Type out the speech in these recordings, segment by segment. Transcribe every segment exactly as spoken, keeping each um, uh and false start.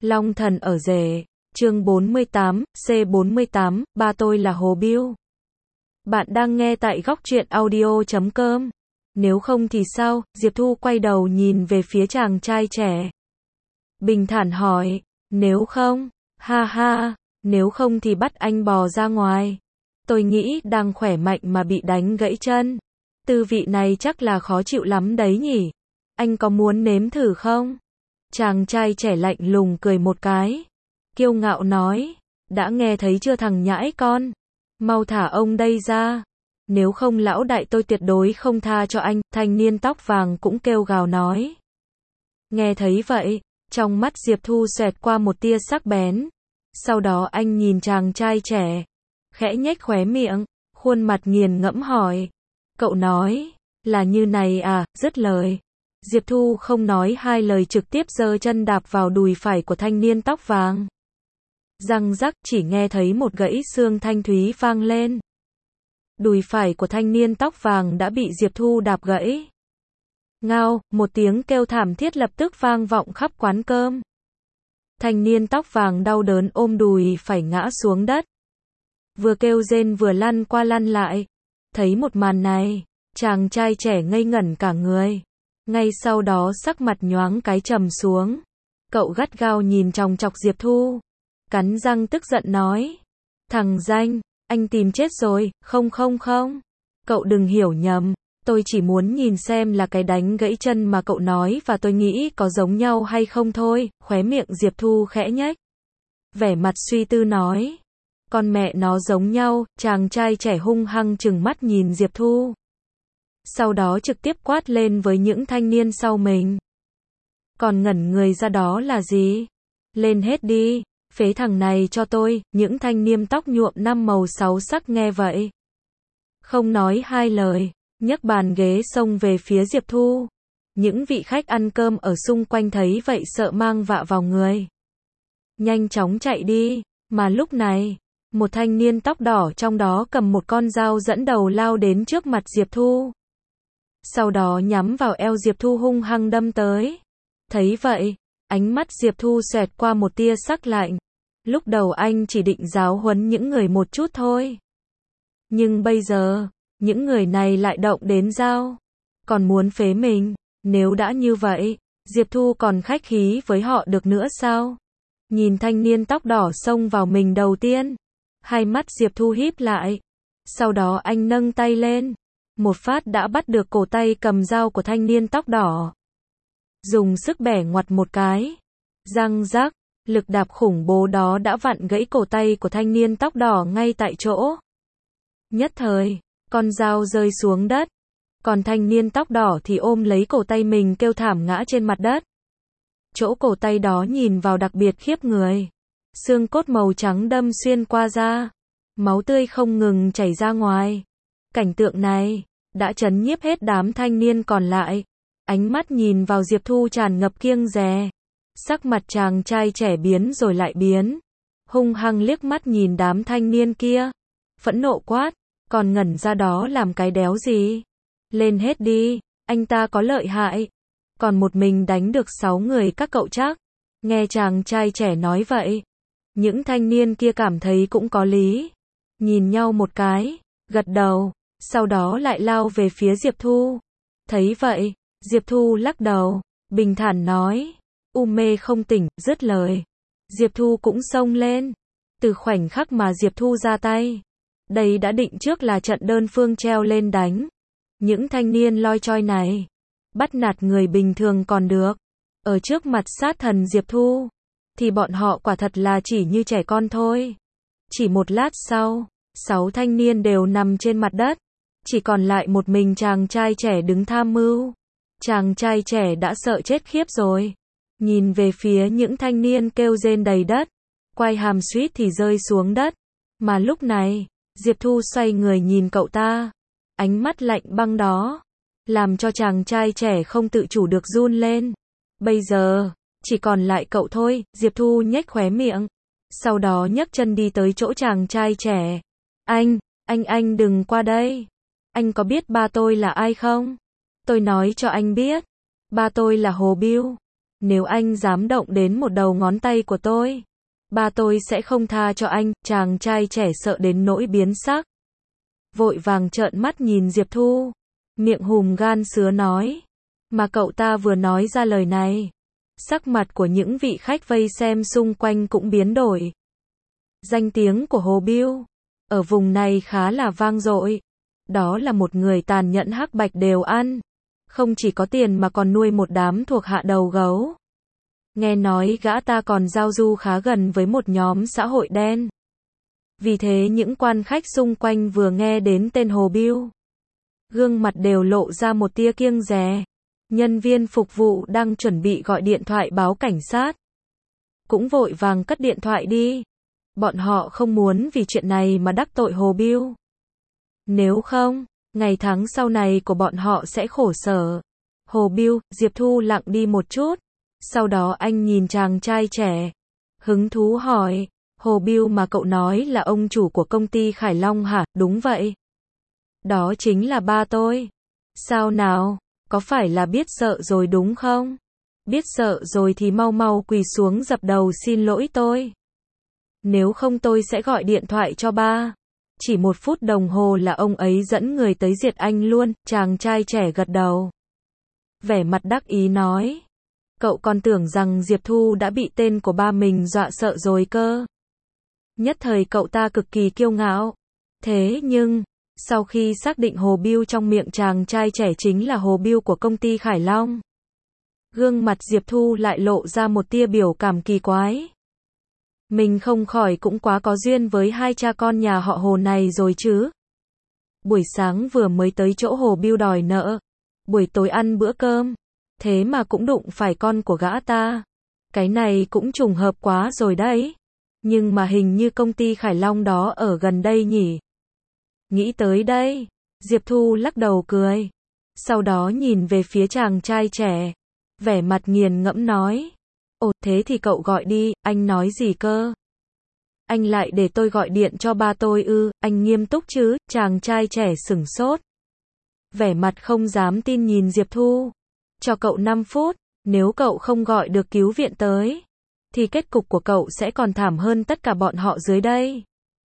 Long thần ở rể, chương bốn mươi tám, C bốn mươi tám, ba tôi là Hồ Biêu. Bạn đang nghe tại góc truyện audio chấm com. Nếu không thì sao? Diệp Thu quay đầu nhìn về phía chàng trai trẻ. Bình thản hỏi, nếu không, ha ha, nếu không thì bắt anh bò ra ngoài. Tôi nghĩ đang khỏe mạnh mà bị đánh gãy chân. Tư vị này chắc là khó chịu lắm đấy nhỉ. Anh có muốn nếm thử không? Chàng trai trẻ lạnh lùng cười một cái. Kiêu ngạo nói, đã nghe thấy chưa thằng nhãi con? Mau thả ông đây ra. Nếu không lão đại tôi tuyệt đối không tha cho anh. Thanh niên tóc vàng cũng kêu gào nói. Nghe thấy vậy, trong mắt Diệp Thu xoẹt qua một tia sắc bén. Sau đó anh nhìn chàng trai trẻ, khẽ nhếch khóe miệng, khuôn mặt nghiền ngẫm hỏi. Cậu nói, là như này à? Dứt lời, Diệp Thu không nói hai lời trực tiếp giơ chân đạp vào đùi phải của thanh niên tóc vàng. Răng rắc, chỉ nghe thấy một gãy xương thanh thúy vang lên. Đùi phải của thanh niên tóc vàng đã bị Diệp Thu đạp gãy. Ngao, một tiếng kêu thảm thiết lập tức vang vọng khắp quán cơm. Thanh niên tóc vàng đau đớn ôm đùi phải ngã xuống đất. Vừa kêu rên vừa lăn qua lăn lại. Thấy một màn này, chàng trai trẻ ngây ngẩn cả người. Ngay sau đó sắc mặt nhoáng cái trầm xuống. Cậu gắt gao nhìn chòng chọc Diệp Thu. Cắn răng tức giận nói. Thằng danh, anh tìm chết rồi, không không không. Cậu đừng hiểu nhầm, tôi chỉ muốn nhìn xem là cái đánh gãy chân mà cậu nói và tôi nghĩ có giống nhau hay không thôi. Khóe miệng Diệp Thu khẽ nhếch. Vẻ mặt suy tư nói. Con mẹ nó giống nhau, chàng trai trẻ hung hăng trừng mắt nhìn Diệp Thu. Sau đó trực tiếp quát lên với những thanh niên sau mình. Còn ngẩn người ra đó là gì? Lên hết đi, phế thằng này cho tôi. Những thanh niên tóc nhuộm năm màu sáu sắc nghe vậy. Không nói hai lời, nhấc bàn ghế xông về phía Diệp Thu. Những vị khách ăn cơm ở xung quanh thấy vậy sợ mang vạ vào người. Nhanh chóng chạy đi, mà lúc này, một thanh niên tóc đỏ trong đó cầm một con dao dẫn đầu lao đến trước mặt Diệp Thu. Sau đó nhắm vào eo Diệp Thu hung hăng đâm tới. Thấy vậy, ánh mắt Diệp Thu xoẹt qua một tia sắc lạnh. Lúc đầu anh chỉ định giáo huấn những người một chút thôi. Nhưng bây giờ, những người này lại động đến dao. Còn muốn phế mình. Nếu đã như vậy, Diệp Thu còn khách khí với họ được nữa sao? Nhìn thanh niên tóc đỏ xông vào mình đầu tiên. Hai mắt Diệp Thu híp lại. Sau đó anh nâng tay lên. Một phát đã bắt được cổ tay cầm dao của thanh niên tóc đỏ. Dùng sức bẻ ngoặt một cái. Răng rắc, lực đạp khủng bố đó đã vặn gãy cổ tay của thanh niên tóc đỏ ngay tại chỗ. Nhất thời, con dao rơi xuống đất. Còn thanh niên tóc đỏ thì ôm lấy cổ tay mình kêu thảm ngã trên mặt đất. Chỗ cổ tay đó nhìn vào đặc biệt khiếp người. Xương cốt màu trắng đâm xuyên qua da. Máu tươi không ngừng chảy ra ngoài. Cảnh tượng này đã chấn nhiếp hết đám thanh niên còn lại. Ánh mắt nhìn vào Diệp Thu tràn ngập kiêng dè. Sắc mặt chàng trai trẻ biến rồi lại biến. Hung hăng liếc mắt nhìn đám thanh niên kia. Phẫn nộ quát, còn ngẩn ra đó làm cái đéo gì? Lên hết đi, anh ta có lợi hại. Còn một mình đánh được sáu người các cậu chắc. Nghe chàng trai trẻ nói vậy. Những thanh niên kia cảm thấy cũng có lý. Nhìn nhau một cái, gật đầu. Sau đó lại lao về phía Diệp Thu. Thấy vậy, Diệp Thu lắc đầu, bình thản nói. U mê không tỉnh, dứt lời. Diệp Thu cũng xông lên. Từ khoảnh khắc mà Diệp Thu ra tay. Đây đã định trước là trận đơn phương treo lên đánh. Những thanh niên loi choi này. Bắt nạt người bình thường còn được. Ở trước mặt sát thần Diệp Thu. Thì bọn họ quả thật là chỉ như trẻ con thôi. Chỉ một lát sau, sáu thanh niên đều nằm trên mặt đất. Chỉ còn lại một mình chàng trai trẻ đứng tham mưu. Chàng trai trẻ đã sợ chết khiếp rồi. Nhìn về phía những thanh niên kêu rên đầy đất. Quai hàm suýt thì rơi xuống đất. Mà lúc này, Diệp Thu xoay người nhìn cậu ta. Ánh mắt lạnh băng đó. Làm cho chàng trai trẻ không tự chủ được run lên. Bây giờ, chỉ còn lại cậu thôi. Diệp Thu nhếch khóe miệng. Sau đó nhấc chân đi tới chỗ chàng trai trẻ. Anh, anh anh đừng qua đây. Anh có biết ba tôi là ai không? Tôi nói cho anh biết. Ba tôi là Hồ Biêu. Nếu anh dám động đến một đầu ngón tay của tôi, ba tôi sẽ không tha cho anh. Chàng trai trẻ sợ đến nỗi biến sắc, vội vàng trợn mắt nhìn Diệp Thu, miệng hùm gan sứa nói. Mà cậu ta vừa nói ra lời này, sắc mặt của những vị khách vây xem xung quanh cũng biến đổi. Danh tiếng của Hồ Bưu ở vùng này khá là vang dội. Đó là một người tàn nhẫn hắc bạch đều ăn. Không chỉ có tiền mà còn nuôi một đám thuộc hạ đầu gấu. Nghe nói gã ta còn giao du khá gần với một nhóm xã hội đen. Vì thế những quan khách xung quanh vừa nghe đến tên Hồ Bưu, gương mặt đều lộ ra một tia kiêng dè. Nhân viên phục vụ đang chuẩn bị gọi điện thoại báo cảnh sát, cũng vội vàng cất điện thoại đi. Bọn họ không muốn vì chuyện này mà đắc tội Hồ Bưu. Nếu không, ngày tháng sau này của bọn họ sẽ khổ sở. Hồ Bưu, Diệp Thu lặng đi một chút. Sau đó anh nhìn chàng trai trẻ, hứng thú hỏi, Hồ Bưu mà cậu nói là ông chủ của công ty Khải Long hả? Đúng vậy. Đó chính là ba tôi. Sao nào, có phải là biết sợ rồi đúng không? Biết sợ rồi thì mau mau quỳ xuống dập đầu xin lỗi tôi. Nếu không tôi sẽ gọi điện thoại cho ba. Chỉ một phút đồng hồ là ông ấy dẫn người tới diệt anh luôn. Chàng trai trẻ gật đầu, vẻ mặt đắc ý nói. Cậu còn tưởng rằng Diệp Thu đã bị tên của ba mình dọa sợ rồi cơ. Nhất thời cậu ta cực kỳ kiêu ngạo. Thế nhưng, sau khi xác định Hồ Bưu trong miệng chàng trai trẻ chính là Hồ Bưu của công ty Khải Long, gương mặt Diệp Thu lại lộ ra một tia biểu cảm kỳ quái. Mình không khỏi cũng quá có duyên với hai cha con nhà họ Hồ này rồi chứ. Buổi sáng vừa mới tới chỗ Hồ Bưu đòi nợ, buổi tối ăn bữa cơm, thế mà cũng đụng phải con của gã ta. Cái này cũng trùng hợp quá rồi đấy. Nhưng mà hình như công ty Khải Long đó ở gần đây nhỉ. Nghĩ tới đây, Diệp Thu lắc đầu cười. Sau đó nhìn về phía chàng trai trẻ, vẻ mặt nghiền ngẫm nói. Ồ, thế thì cậu gọi đi, anh nói gì cơ? Anh lại để tôi gọi điện cho ba tôi ư? Anh nghiêm túc chứ? Chàng trai trẻ sửng sốt, vẻ mặt không dám tin nhìn Diệp Thu. Cho cậu năm phút, nếu cậu không gọi được cứu viện tới, thì kết cục của cậu sẽ còn thảm hơn tất cả bọn họ dưới đây.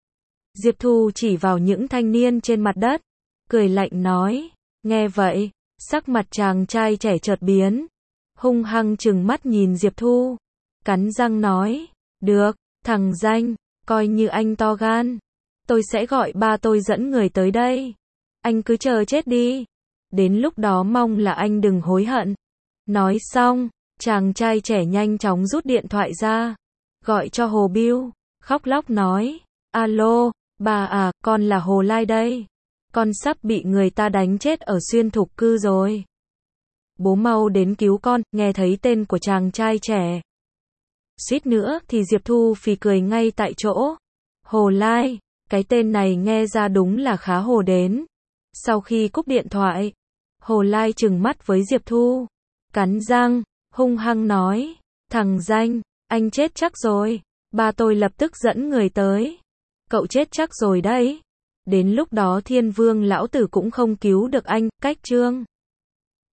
Diệp Thu chỉ vào những thanh niên trên mặt đất, cười lạnh nói. Nghe vậy, sắc mặt chàng trai trẻ chợt biến, hung hăng trừng mắt nhìn Diệp Thu, cắn răng nói. Được, thằng danh, coi như anh to gan. Tôi sẽ gọi ba tôi dẫn người tới đây. Anh cứ chờ chết đi. Đến lúc đó mong là anh đừng hối hận. Nói xong, chàng trai trẻ nhanh chóng rút điện thoại ra, gọi cho Hồ Bưu, khóc lóc nói. Alo, bà à, con là Hồ Lai đây. Con sắp bị người ta đánh chết ở Xuyên Thục Cư rồi. Bố mau đến cứu con. Nghe thấy tên của chàng trai trẻ, suýt nữa thì Diệp Thu phì cười ngay tại chỗ. Hồ Lai, cái tên này nghe ra đúng là khá hồ đến. Sau khi cúp điện thoại, Hồ Lai trừng mắt với Diệp Thu, cắn răng, hung hăng nói. Thằng danh, anh chết chắc rồi. Ba tôi lập tức dẫn người tới. Cậu chết chắc rồi đấy. Đến lúc đó Thiên Vương lão tử cũng không cứu được anh. Cách chương